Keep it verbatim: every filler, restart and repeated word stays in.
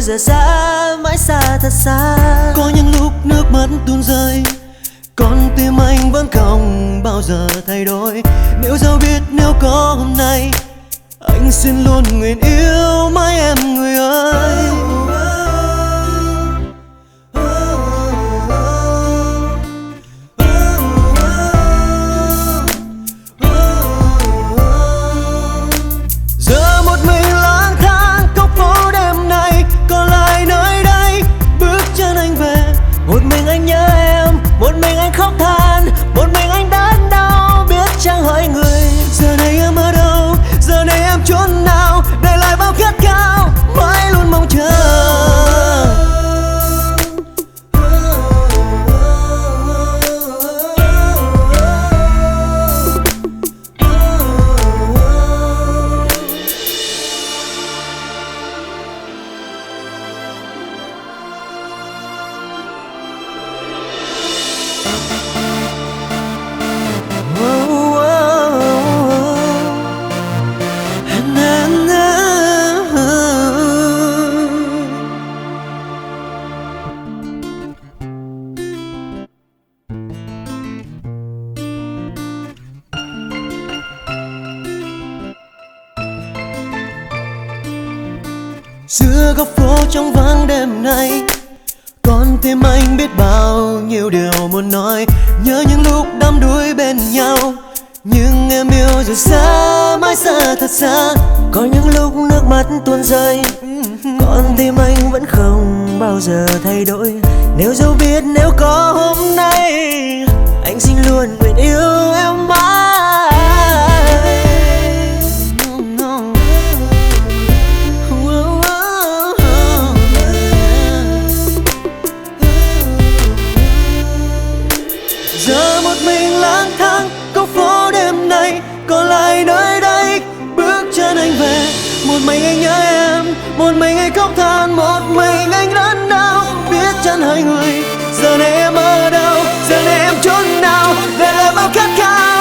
giờ xa, mãi xa thật xa. Có những lúc nước mắt tuôn rơi, con tim anh vẫn không bao giờ thay đổi. Nếu dẫu biết nếu có hôm nay, anh xin luôn nguyện yêu mãi em người ơi. Giờ một mình lang thang góc phố đêm nay, còn lại nơi đây bước chân anh về. Một mình anh nhớ em, một mình anh khóc than, một mình anh đớn đau biết chẳng hỏi người. Giờ này em ở đâu, giờ này em chốn nào, để lại bao khát khao mãi luôn mong chờ. Giữa góc phố trong vắng đêm nay, con tim anh biết bao nhiêu điều muốn nói. Nhớ những lúc đắm đuối bên nhau, nhưng em yêu rồi xa, mãi xa thật xa. Có những lúc nước mắt tuôn rơi, con tim anh vẫn không bao giờ thay đổi. Nếu dẫu biết nếu có hôm nay, anh xin luôn nguyện yêu em mãi. Giờ một mình lang thang góc phố đêm nay, còn lại nơi đây bước chân anh về. Một mình anh nhớ em, một mình anh khóc than, một mình anh đớn đau biết chân hai người. Giờ này em ở đâu, giờ này em chốn nào, để lại bao khát khao